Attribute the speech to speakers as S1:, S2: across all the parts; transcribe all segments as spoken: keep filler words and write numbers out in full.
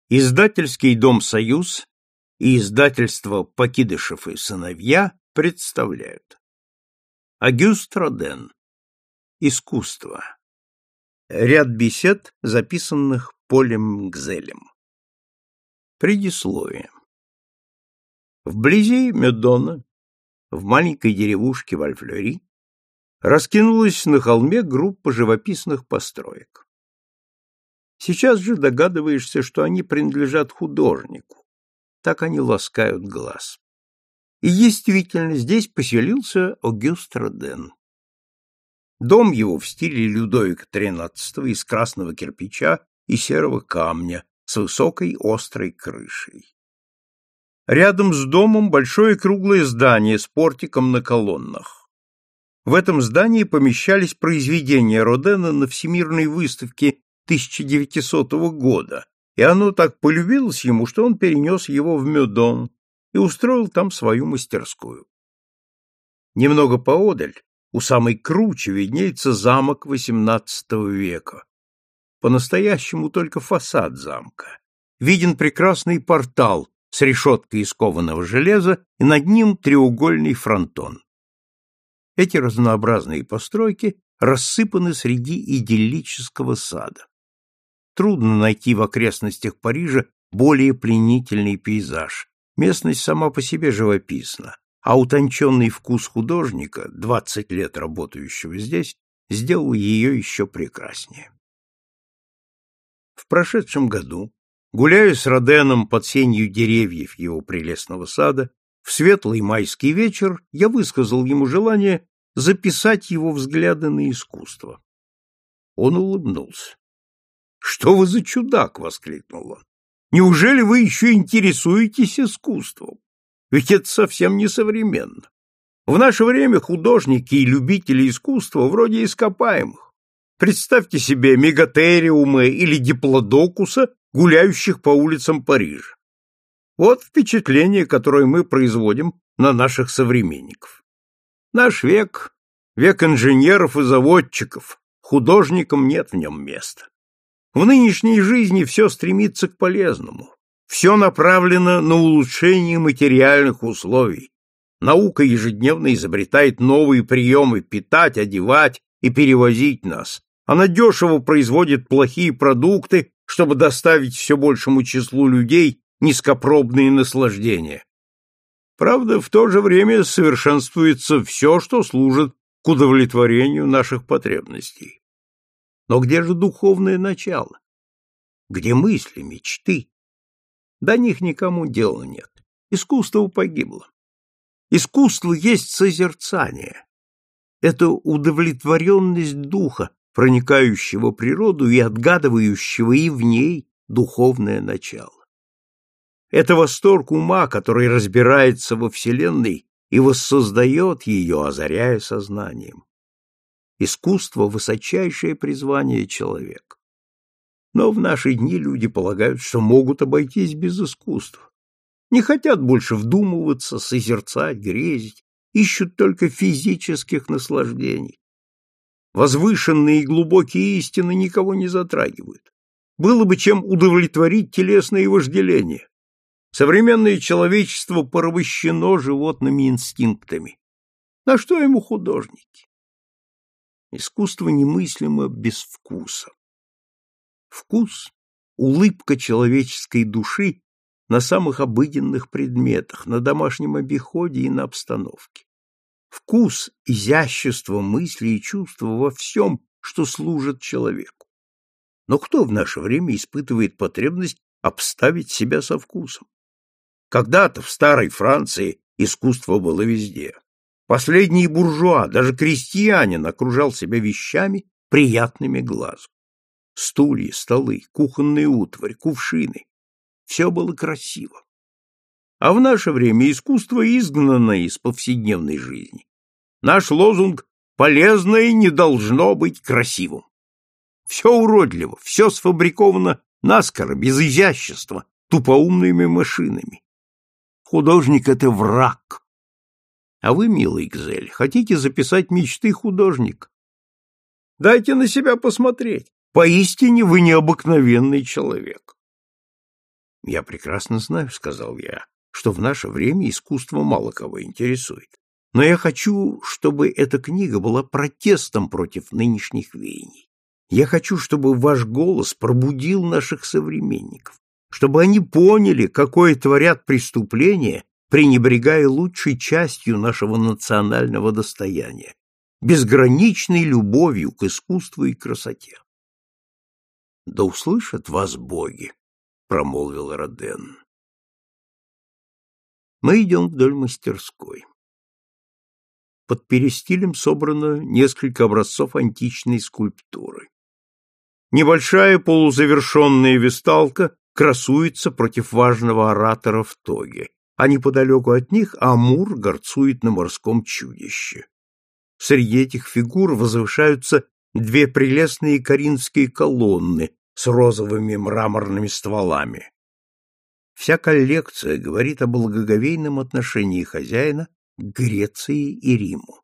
S1: Издательский дом «Союз» и издательство «Покидышев и сыновья» представляют. Огюст Роден. Искусство. Ряд бесед, записанных Полем Гзелем. Предисловие. Вблизи Медона, в маленькой деревушке Вальфлери, раскинулась на холме группа живописных построек. Сейчас же догадываешься, что они принадлежат художнику. Так они ласкают глаз. И действительно, здесь поселился Огюст Роден. Дом его в стиле Людовика тринадцатого из красного кирпича и серого камня с высокой острой крышей. Рядом с домом большое круглое здание с портиком на колоннах. В этом здании помещались произведения Родена на Всемирной выставке тысяча девятисотого года, и оно так полюбилось ему, что он перенес его в Медон и устроил там свою мастерскую. Немного поодаль, у самой кручи, виднеется замок восемнадцатого века. По-настоящему только фасад замка. Виден прекрасный портал с решеткой из кованого железа, и над ним треугольный фронтон. Эти разнообразные постройки рассыпаны среди идиллического сада. Трудно найти в окрестностях Парижа более пленительный пейзаж. Местность сама по себе живописна, а утонченный вкус художника, двадцать лет работающего здесь, сделал ее еще прекраснее. В прошедшем году, гуляя с Роденом под сенью деревьев его прелестного сада, в светлый майский вечер я высказал ему желание записать его взгляды на искусство. Он улыбнулся. — Что вы за чудак? — воскликнул он. — Неужели вы еще интересуетесь искусством? Ведь это совсем не современно. В наше время художники и любители искусства вроде ископаемых. Представьте себе мегатериума или диплодокуса, гуляющих по улицам Парижа. Вот впечатление, которое мы производим на наших современников. Наш век — век инженеров и заводчиков, художникам нет в нем места. В нынешней жизни все стремится к полезному, все направлено на улучшение материальных условий. Наука ежедневно изобретает новые приемы питать, одевать и перевозить нас. Она дешево производит плохие продукты, чтобы доставить все большему числу людей низкопробные наслаждения. Правда, в то же время совершенствуется все, что служит к удовлетворению наших потребностей. Но где же духовное начало? Где мысли, мечты? До них никому дела нет. Искусство погибло. Искусство есть созерцание. Это удовлетворенность духа, проникающего в природу и отгадывающего и в ней духовное начало. Это восторг ума, который разбирается во Вселенной и воссоздает ее, озаряя сознанием. Искусство — высочайшее призвание человека. Но в наши дни люди полагают, что могут обойтись без искусства. Не хотят больше вдумываться, созерцать, грезить, ищут только физических наслаждений. Возвышенные и глубокие истины никого не затрагивают. Было бы чем удовлетворить телесные вожделения. Современное человечество порабощено животными инстинктами. На что ему художники? Искусство немыслимо без вкуса. Вкус — улыбка человеческой души на самых обыденных предметах, на домашнем обиходе и на обстановке. Вкус — изящество мысли и чувства во всем, что служит человеку. Но кто в наше время испытывает потребность обставить себя со вкусом? Когда-то в старой Франции искусство было везде. Последний буржуа, даже крестьянин, окружал себя вещами, приятными глазу. Стулья, столы, кухонная утварь, кувшины — все было красиво. А в наше время искусство изгнано из повседневной жизни. Наш лозунг «полезное не должно быть красивым». Все уродливо, все сфабриковано наскоро, без изящества, тупоумными машинами. Художник — это враг. А вы, милый Гзель, хотите записать мечты художника? Дайте на себя посмотреть. Поистине вы необыкновенный человек. Я прекрасно знаю, — сказал я, — что в наше время искусство мало кого интересует. Но я хочу, чтобы эта книга была протестом против нынешних веяний. Я хочу, чтобы ваш голос пробудил наших современников, чтобы они поняли, какое творят преступления, пренебрегая лучшей частью нашего национального достояния, безграничной любовью к искусству и красоте. — Да услышат вас боги, — промолвил Роден. Мы идем вдоль мастерской. Под перистилем собрано несколько образцов античной скульптуры. Небольшая полузавершенная весталка красуется против важного оратора в тоге, а неподалеку от них Амур горцует на морском чудище. Среди этих фигур возвышаются две прелестные коринфские колонны с розовыми мраморными стволами. Вся коллекция говорит о благоговейном отношении хозяина к Греции и Риму.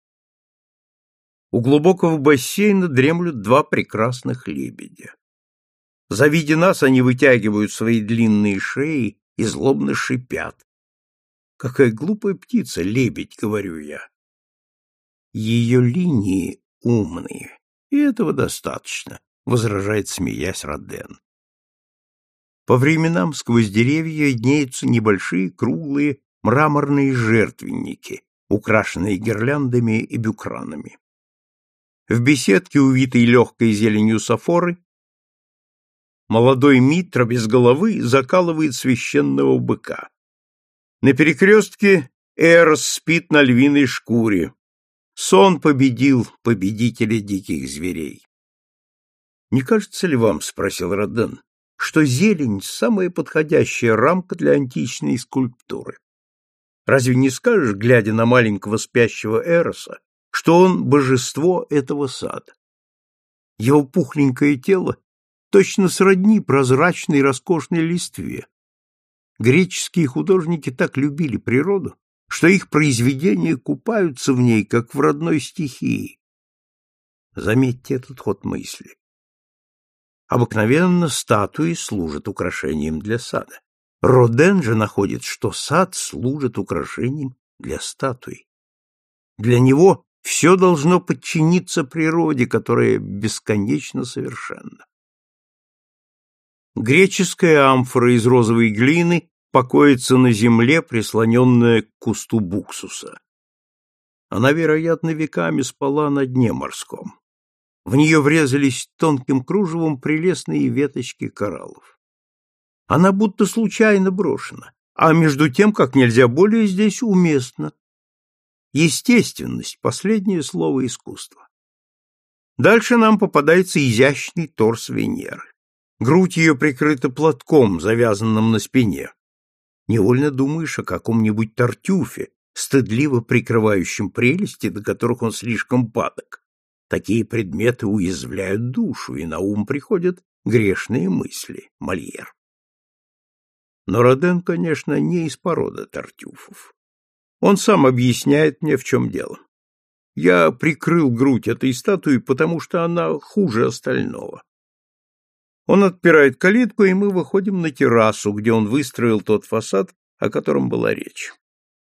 S1: У глубокого бассейна дремлют два прекрасных лебедя. Завидя нас, они вытягивают свои длинные шеи и злобно шипят. Какая глупая птица, лебедь, говорю я. Ее линии умные, и этого достаточно, возражает, смеясь, Роден. По временам сквозь деревья виднеются небольшие круглые мраморные жертвенники, украшенные гирляндами и бюкранами. В беседке, увитой легкой зеленью сафоры, молодой Митра без головы закалывает священного быка. На перекрестке Эрос спит на львиной шкуре. Сон победил победителя диких зверей. — Не кажется ли вам, — спросил Роден, — что зелень — самая подходящая рамка для античной скульптуры? Разве не скажешь, глядя на маленького спящего Эроса, что он божество этого сада? Его пухленькое тело точно сродни прозрачной роскошной листве. Греческие художники так любили природу, что их произведения купаются в ней, как в родной стихии. Заметьте этот ход мысли. Обыкновенно статуи служат украшением для сада. Роден же находит, что сад служит украшением для статуи. Для него все должно подчиниться природе, которая бесконечно совершенна. Греческая амфора из розовой глины покоится на земле, прислоненная к кусту буксуса. Она, вероятно, веками спала на дне морском. В нее врезались тонким кружевом прелестные веточки кораллов. Она будто случайно брошена, а между тем, как нельзя более здесь уместна. Естественность — последнее слово искусства. Дальше нам попадается изящный торс Венеры. Грудь ее прикрыта платком, завязанным на спине. Невольно думаешь о каком-нибудь Тартюфе, стыдливо прикрывающем прелести, до которых он слишком падок. Такие предметы уязвляют душу, и на ум приходят грешные мысли. Мольер. Но Роден, конечно, не из породы Тартюфов. Он сам объясняет мне, в чем дело. Я прикрыл грудь этой статуи, потому что она хуже остального. Он отпирает калитку, и мы выходим на террасу, где он выстроил тот фасад, о котором была речь.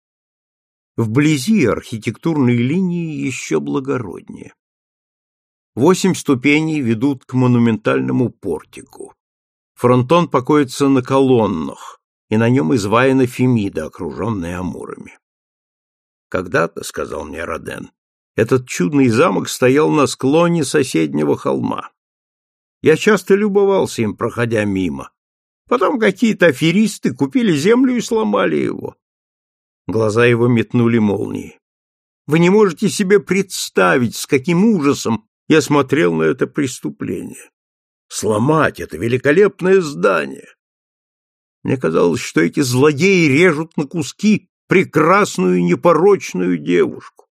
S1: Вблизи архитектурные линии еще благороднее. Восемь ступеней ведут к монументальному портику. Фронтон покоится на колоннах, и на нем изваяна Фемида, окруженная амурами. Когда-то, — сказал мне Роден, — этот чудный замок стоял на склоне соседнего холма. Я часто любовался им, проходя мимо. Потом какие-то аферисты купили землю и сломали его. Глаза его метнули молнии. Вы не можете себе представить, с каким ужасом я смотрел на это преступление. Сломать это великолепное здание! Мне казалось, что эти злодеи режут на куски прекрасную непорочную девушку.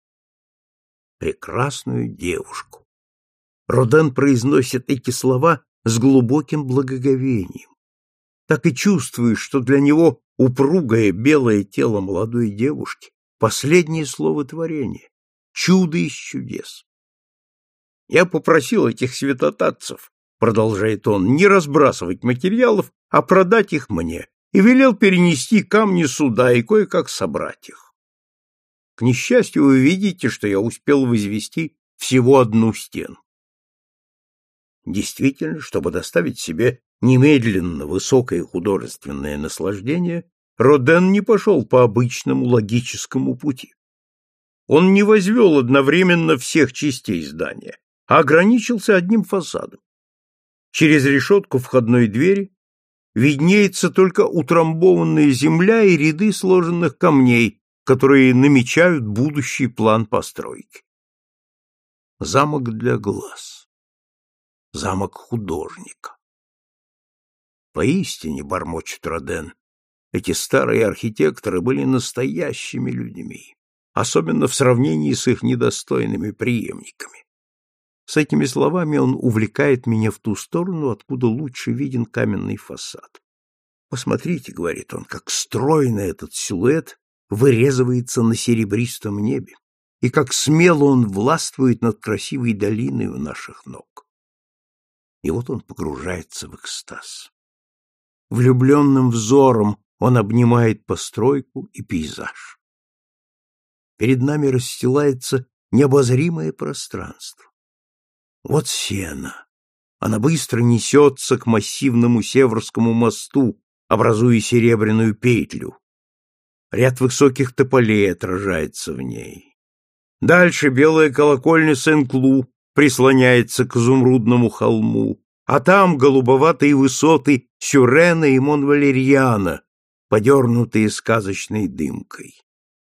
S1: Прекрасную девушку. Роден произносит эти слова с глубоким благоговением. Так и чувствуешь, что для него упругое белое тело молодой девушки — последнее слово творения, чудо из чудес. Я попросил этих святотатцев, продолжает он, не разбрасывать материалов а продать их мне, и велел перенести камни сюда и кое-как собрать их. К несчастью, вы видите, что я успел возвести всего одну стену. Действительно, чтобы доставить себе немедленно высокое художественное наслаждение, Роден не пошел по обычному логическому пути. Он не возвел одновременно всех частей здания, а ограничился одним фасадом. Через решетку входной двери виднеется только утрамбованная земля и ряды сложенных камней, которые намечают будущий план постройки. Замок для глаз. Замок художника. Поистине, бормочет Роден, эти старые архитекторы были настоящими людьми, особенно в сравнении с их недостойными преемниками. С этими словами он увлекает меня в ту сторону, откуда лучше виден каменный фасад. «Посмотрите, — говорит он, — как стройно этот силуэт вырезывается на серебристом небе, и как смело он властвует над красивой долиной у наших ног». И вот он погружается в экстаз. Влюбленным взором он обнимает постройку и пейзаж. Перед нами расстилается необозримое пространство. Вот Сена. Она быстро несется к массивному Севрскому мосту, образуя серебряную петлю. Ряд высоких тополей отражается в ней. Дальше белая колокольня Сен-Клу прислоняется к изумрудному холму, а там голубоватые высоты Сюрена и Монвалерьяна, подернутые сказочной дымкой.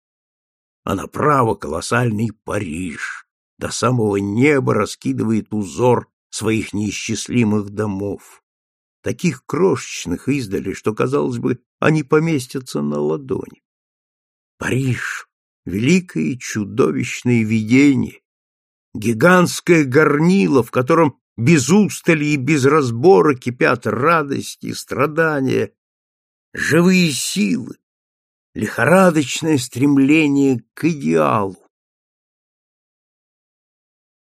S1: А направо колоссальный Париж до самого неба раскидывает узор своих неисчислимых домов, таких крошечных издали, что, казалось бы, они поместятся на ладони. Париж — великое и чудовищное видение, гигантское горнило, в котором без устали и без разбора кипят радости, страдания, живые силы, лихорадочное стремление к идеалу.